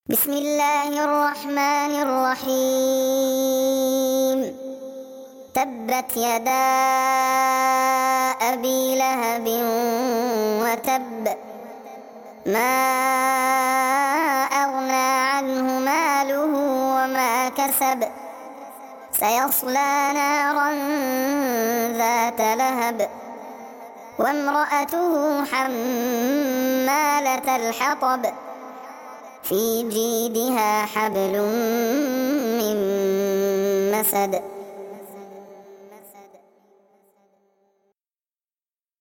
بسم الله الرحمن الرحيم تبت يدا أبي لهب وتب ما أغنى عنه ماله وما كسب سيصلى نارا ذات لهب وامرأته حمالة الحطب في جيدها حبل من مسد